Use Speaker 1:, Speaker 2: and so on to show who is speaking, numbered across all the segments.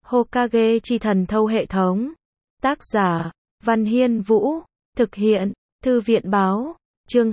Speaker 1: Hokage chi thần thâu hệ thống. Tác giả, Văn Hiên Vũ. Thực hiện, Thư viện Báo. Chương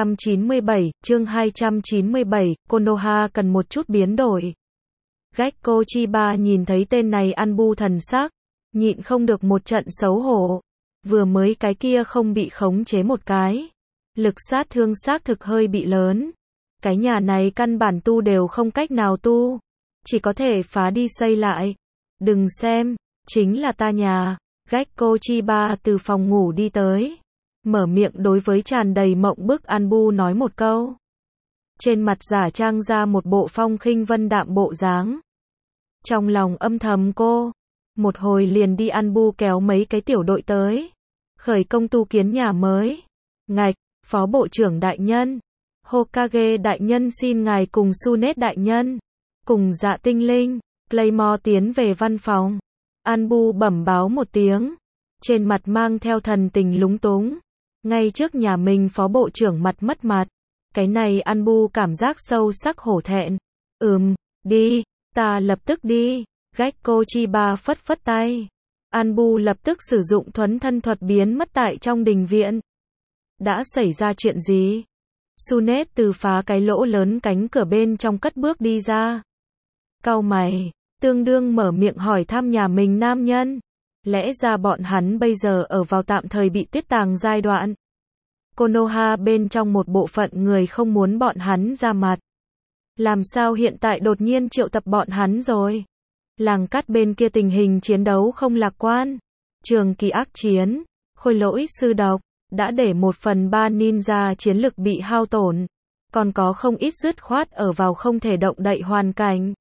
Speaker 1: 297, Konoha cần một chút biến đổi. Gekko Chiba nhìn thấy tên này Anbu thần sắc, nhịn không được một trận xấu hổ. Vừa mới cái kia không bị khống chế một cái. Lực sát thương xác thực hơi bị lớn. Cái nhà này căn bản tu đều không cách nào tu. Chỉ có thể phá đi xây lại. Đừng xem, chính là ta nhà. Gekko Chiba từ phòng ngủ đi tới. Mở miệng đối với tràn đầy mộng bức Anbu nói một câu. Trên mặt giả trang ra một bộ phong khinh vân đạm bộ dáng. Trong lòng âm thầm cô. Một hồi liền đi Anbu kéo mấy cái tiểu đội tới. Khởi công tu kiến nhà mới. Ngạch, Phó Bộ trưởng đại nhân. Hokage đại nhân xin ngài cùng Tsunade đại nhân. Cùng Dạ Tinh Linh, Claymore tiến về văn phòng. Anbu bẩm báo một tiếng. Trên mặt mang theo thần tình lúng túng. Ngay trước nhà mình Phó Bộ trưởng mặt mất mặt. Cái này Anbu cảm giác sâu sắc hổ thẹn. Đi, ta lập tức đi. Gekko Chiba phất phất tay. Anbu lập tức sử dụng thuấn thân thuật biến mất tại trong đình viện. Đã xảy ra chuyện gì? Tsunade từ phá cái lỗ lớn cánh cửa bên trong cất bước đi ra. Cau mày, tương đương mở miệng hỏi thăm nhà mình nam nhân. Lẽ ra bọn hắn bây giờ ở vào tạm thời bị tuyết tàng giai đoạn. Konoha bên trong một bộ phận người không muốn bọn hắn ra mặt. Làm sao hiện tại đột nhiên triệu tập bọn hắn rồi? Làng cát bên kia tình hình chiến đấu không lạc quan. Trường kỳ ác chiến, khôi lỗi sư độc, đã để 1/3 ninja chiến lực bị hao tổn. Còn có không ít dứt khoát ở vào không thể động đậy hoàn cảnh.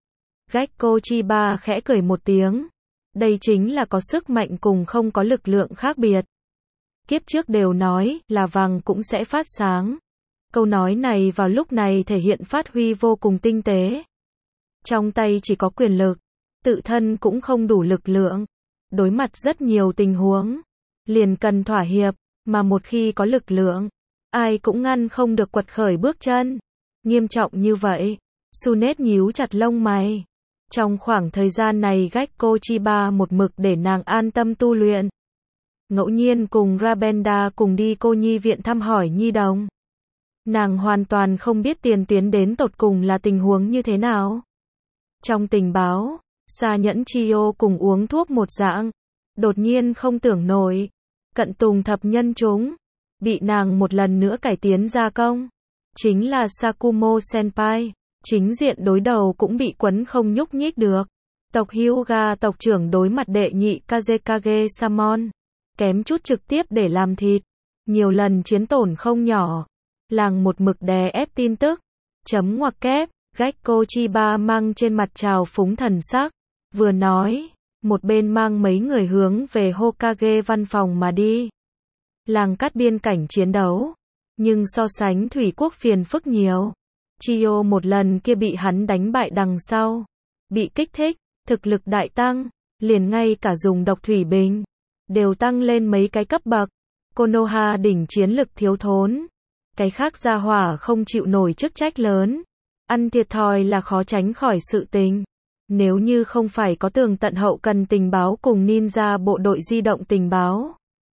Speaker 1: Gekko Chiba khẽ cười một tiếng. Đây chính là có sức mạnh cùng không có lực lượng khác biệt. Kiếp trước đều nói là vàng cũng sẽ phát sáng. Câu nói này vào lúc này thể hiện phát huy vô cùng tinh tế. Trong tay chỉ có quyền lực, tự thân cũng không đủ lực lượng. Đối mặt rất nhiều tình huống, liền cần thỏa hiệp, mà một khi có lực lượng, ai cũng ngăn không được quật khởi bước chân. Nghiêm trọng như vậy, Tsunade nhíu chặt lông mày. Trong khoảng thời gian này Gekko Chiba một mực để nàng an tâm tu luyện. Ngẫu nhiên cùng Rabenda cùng đi cô nhi viện thăm hỏi nhi đồng. Nàng hoàn toàn không biết tiền tuyến đến tột cùng là tình huống như thế nào. Trong tình báo, Sa Nhẫn Chio cùng uống thuốc một dạng. Đột nhiên không tưởng nổi. Cận Tùng thập nhân chúng. Bị nàng một lần nữa cải tiến gia công. Chính là Sakumo Senpai. Chính diện đối đầu cũng bị quấn không nhúc nhích được. Tộc Hyuga tộc trưởng đối mặt đệ nhị Kazekage Samon. Kém chút trực tiếp để làm thịt. Nhiều lần chiến tổn không nhỏ. Làng một mực đè ép tin tức. Chấm ngoặc kép. Gekko Chiba mang trên mặt trào phúng thần sắc. Vừa nói, một bên mang mấy người hướng về Hokage văn phòng mà đi. Làng cát biên cảnh chiến đấu. Nhưng so sánh thủy quốc phiền phức nhiều. Chio một lần kia bị hắn đánh bại đằng sau. Bị kích thích, thực lực đại tăng. Liền ngay cả dùng độc thủy bình. Đều tăng lên mấy cái cấp bậc. Konoha đỉnh chiến lực thiếu thốn. Cái khác gia hỏa không chịu nổi chức trách lớn. Ăn thiệt thòi là khó tránh khỏi sự tình. Nếu như không phải có tường tận hậu cần tình báo cùng ninja bộ đội di động tình báo.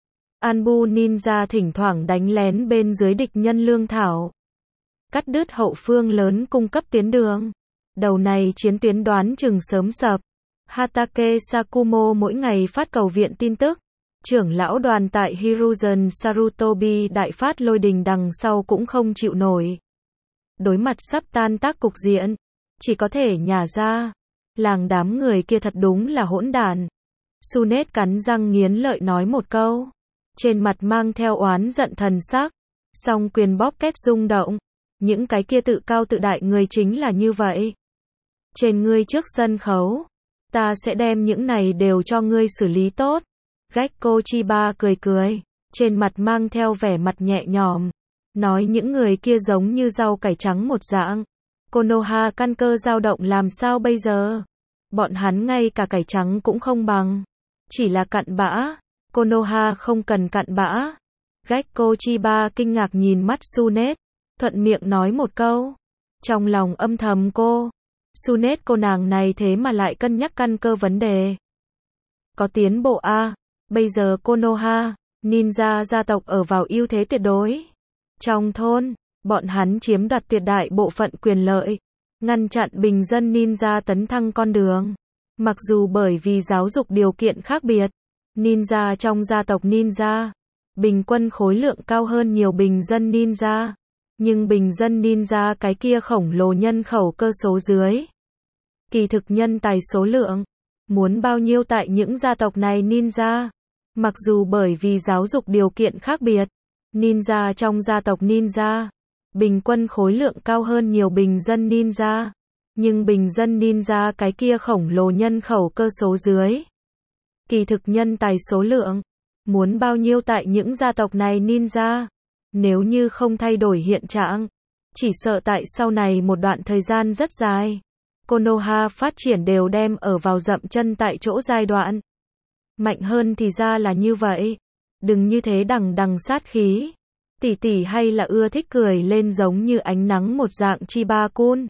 Speaker 1: Anbu ninja thỉnh thoảng đánh lén bên dưới địch nhân lương thảo. Cắt đứt hậu phương lớn cung cấp tuyến đường. Đầu này chiến tuyến đoán chừng sớm sập. Hatake Sakumo mỗi ngày phát cầu viện tin tức. Trưởng lão đoàn tại Hiruzen Sarutobi đại phát lôi đình đằng sau cũng không chịu nổi. Đối mặt sắp tan tác cục diện. Chỉ có thể nhả ra. Làng đám người kia thật đúng là hỗn đản. Tsunade cắn răng nghiến lợi nói một câu. Trên mặt mang theo oán giận thần sắc. Song quyền bóp két rung động. Những cái kia tự cao tự đại người chính là như vậy. Trên ngươi trước sân khấu. Ta sẽ đem những này đều cho ngươi xử lý tốt. Gekko Chiba cười cười. Trên mặt mang theo vẻ mặt nhẹ nhõm. Nói những người kia giống như rau cải trắng một dạng. Konoha căn cơ dao động làm sao bây giờ? Bọn hắn ngay cả cải trắng cũng không bằng. Chỉ là cặn bã. Konoha không cần cặn bã. Gekko Chiba kinh ngạc nhìn mắt Tsunade. Thuận miệng nói một câu. Trong lòng âm thầm cô. Sunet cô nàng này thế mà lại cân nhắc căn cơ vấn đề. Có tiến bộ a. Bây giờ Konoha, ninja gia tộc ở vào ưu thế tuyệt đối. Trong thôn, bọn hắn chiếm đoạt tuyệt đại bộ phận quyền lợi, ngăn chặn bình dân ninja tấn thăng con đường. Mặc dù bởi vì giáo dục điều kiện khác biệt, ninja trong gia tộc ninja, bình quân khối lượng cao hơn nhiều bình dân ninja. Nhưng bình dân ninja cái kia khổng lồ nhân khẩu cơ số dưới. Kỳ thực nhân tài số lượng, muốn bao nhiêu tại những gia tộc này ninja. Mặc dù bởi vì giáo dục điều kiện khác biệt, ninja trong gia tộc ninja, bình quân khối lượng cao hơn nhiều bình dân ninja. Nhưng bình dân ninja cái kia khổng lồ nhân khẩu cơ số dưới. Kỳ thực nhân tài số lượng, muốn bao nhiêu tại những gia tộc này ninja. Nếu như không thay đổi hiện trạng, chỉ sợ tại sau này một đoạn thời gian rất dài, Konoha phát triển đều đem ở vào dậm chân tại chỗ giai đoạn. Mạnh hơn thì ra là như vậy. Đừng như thế đằng đằng sát khí. Tỷ tỷ hay là ưa thích cười lên giống như ánh nắng một dạng Chiba-kun.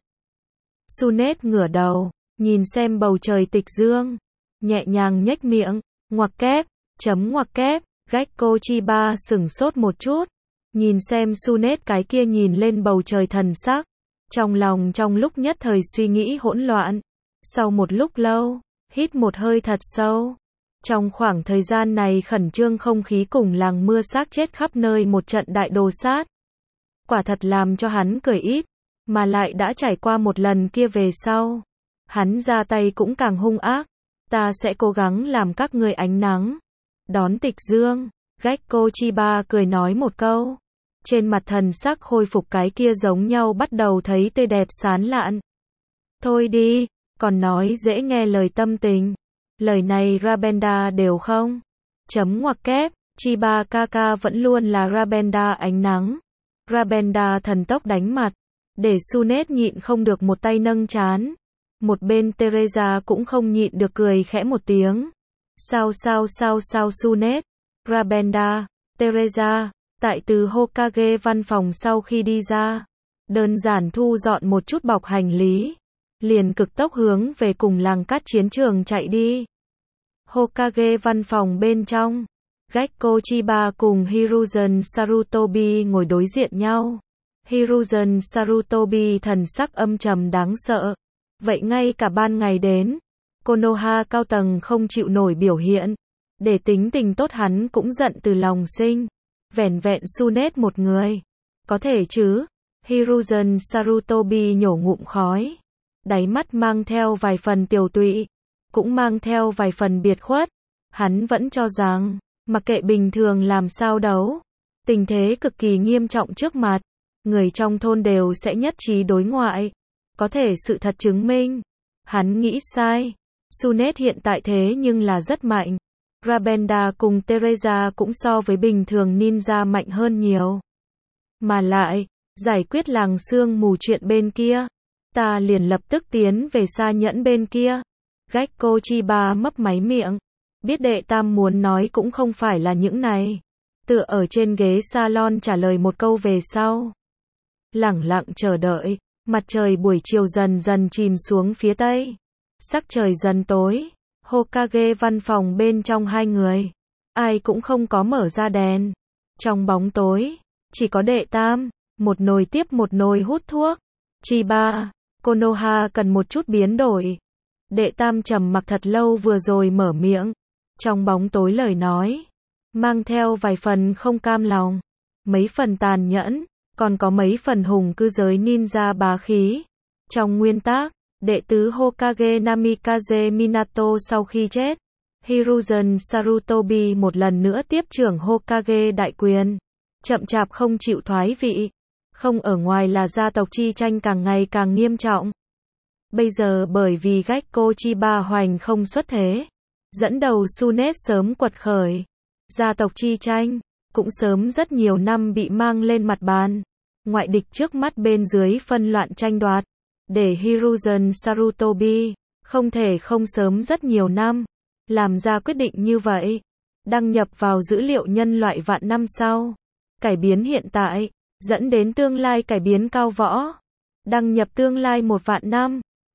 Speaker 1: Sunet ngửa đầu, nhìn xem bầu trời tịch dương, nhẹ nhàng nhếch miệng, ngoặc kép, chấm ngoặc kép, Gekko Chiba sửng sốt một chút, nhìn xem Sunet cái kia nhìn lên bầu trời thần sắc, trong lòng trong lúc nhất thời suy nghĩ hỗn loạn. Sau một lúc lâu, hít một hơi thật sâu. Trong khoảng thời gian này khẩn trương không khí cùng làng mưa xác chết khắp nơi một trận đại đồ sát. Quả thật làm cho hắn cười ít, mà lại đã trải qua một lần kia về sau. Hắn ra tay cũng càng hung ác. Ta sẽ cố gắng làm các ngươi ánh nắng. Đón tịch dương, Gekko Chiba cười nói một câu. Trên mặt thần sắc khôi phục cái kia giống nhau bắt đầu thấy tươi đẹp sán lạn. Thôi đi, còn nói dễ nghe lời tâm tình. Lời này Rabenda đều không. Chấm ngoặc kép, Chiba Kaka vẫn luôn là Rabenda ánh nắng. Rabenda thần tốc đánh mặt, để Sunet nhịn không được một tay nâng trán. Một bên Teresa cũng không nhịn được cười khẽ một tiếng. Sao Sunet, Rabenda, Teresa, tại từ Hokage văn phòng sau khi đi ra, đơn giản thu dọn một chút bọc hành lý, liền cực tốc hướng về cùng làng cát chiến trường chạy đi. Hokage văn phòng bên trong, Gekko Chiba cùng Hiruzen Sarutobi ngồi đối diện nhau. Hiruzen Sarutobi thần sắc âm trầm đáng sợ. Vậy ngay cả ban ngày đến, Konoha cao tầng không chịu nổi biểu hiện, để tính tình tốt hắn cũng giận từ lòng sinh. Vẻn vẹn Sunet một người, có thể chứ? Hiruzen Sarutobi nhổ ngụm khói, đáy mắt mang theo vài phần tiều tụy, cũng mang theo vài phần biệt khuất. Hắn vẫn cho rằng, mặc kệ bình thường làm sao đấu, tình thế cực kỳ nghiêm trọng trước mặt, người trong thôn đều sẽ nhất trí đối ngoại. Có thể sự thật chứng minh, hắn nghĩ sai. Sunet hiện tại thế nhưng là rất mạnh. Rabenda cùng Teresa cũng so với bình thường ninja mạnh hơn nhiều. Mà lại, giải quyết làng sương mù chuyện bên kia, ta liền lập tức tiến về Sa Nhẫn bên kia. Gekko Chiba mấp máy miệng, biết đệ tam muốn nói cũng không phải là những này. Tựa ở trên ghế salon trả lời một câu về sau. Lẳng lặng chờ đợi, mặt trời buổi chiều dần dần chìm xuống phía tây. Sắc trời dần tối. Hokage văn phòng bên trong hai người, ai cũng không có mở ra đèn. Trong bóng tối, chỉ có đệ tam, một nồi tiếp một nồi hút thuốc. Chiba, Konoha cần một chút biến đổi. Đệ tam trầm mặc thật lâu vừa rồi mở miệng. Trong bóng tối lời nói, mang theo vài phần không cam lòng, mấy phần tàn nhẫn, còn có mấy phần hùng cư giới ninja bá khí. Trong nguyên tắc, đệ tứ Hokage Namikaze Minato sau khi chết, Hiruzen Sarutobi một lần nữa tiếp trưởng Hokage đại quyền, chậm chạp không chịu thoái vị. Không ở ngoài là gia tộc chi tranh càng ngày càng nghiêm trọng. Bây giờ bởi vì Gekko Chiba hoành không xuất thế, dẫn đầu Sunet sớm quật khởi, gia tộc chi tranh cũng sớm rất nhiều năm bị mang lên mặt bàn. Ngoại địch trước mắt bên dưới phân loạn tranh đoạt, để Hiruzen Sarutobi không thể không sớm rất nhiều năm làm ra quyết định như vậy, đăng nhập vào dữ liệu nhân loại vạn năm sau, cải biến hiện tại, dẫn đến tương lai cải biến cao võ, đăng nhập tương lai 1 vạn năm.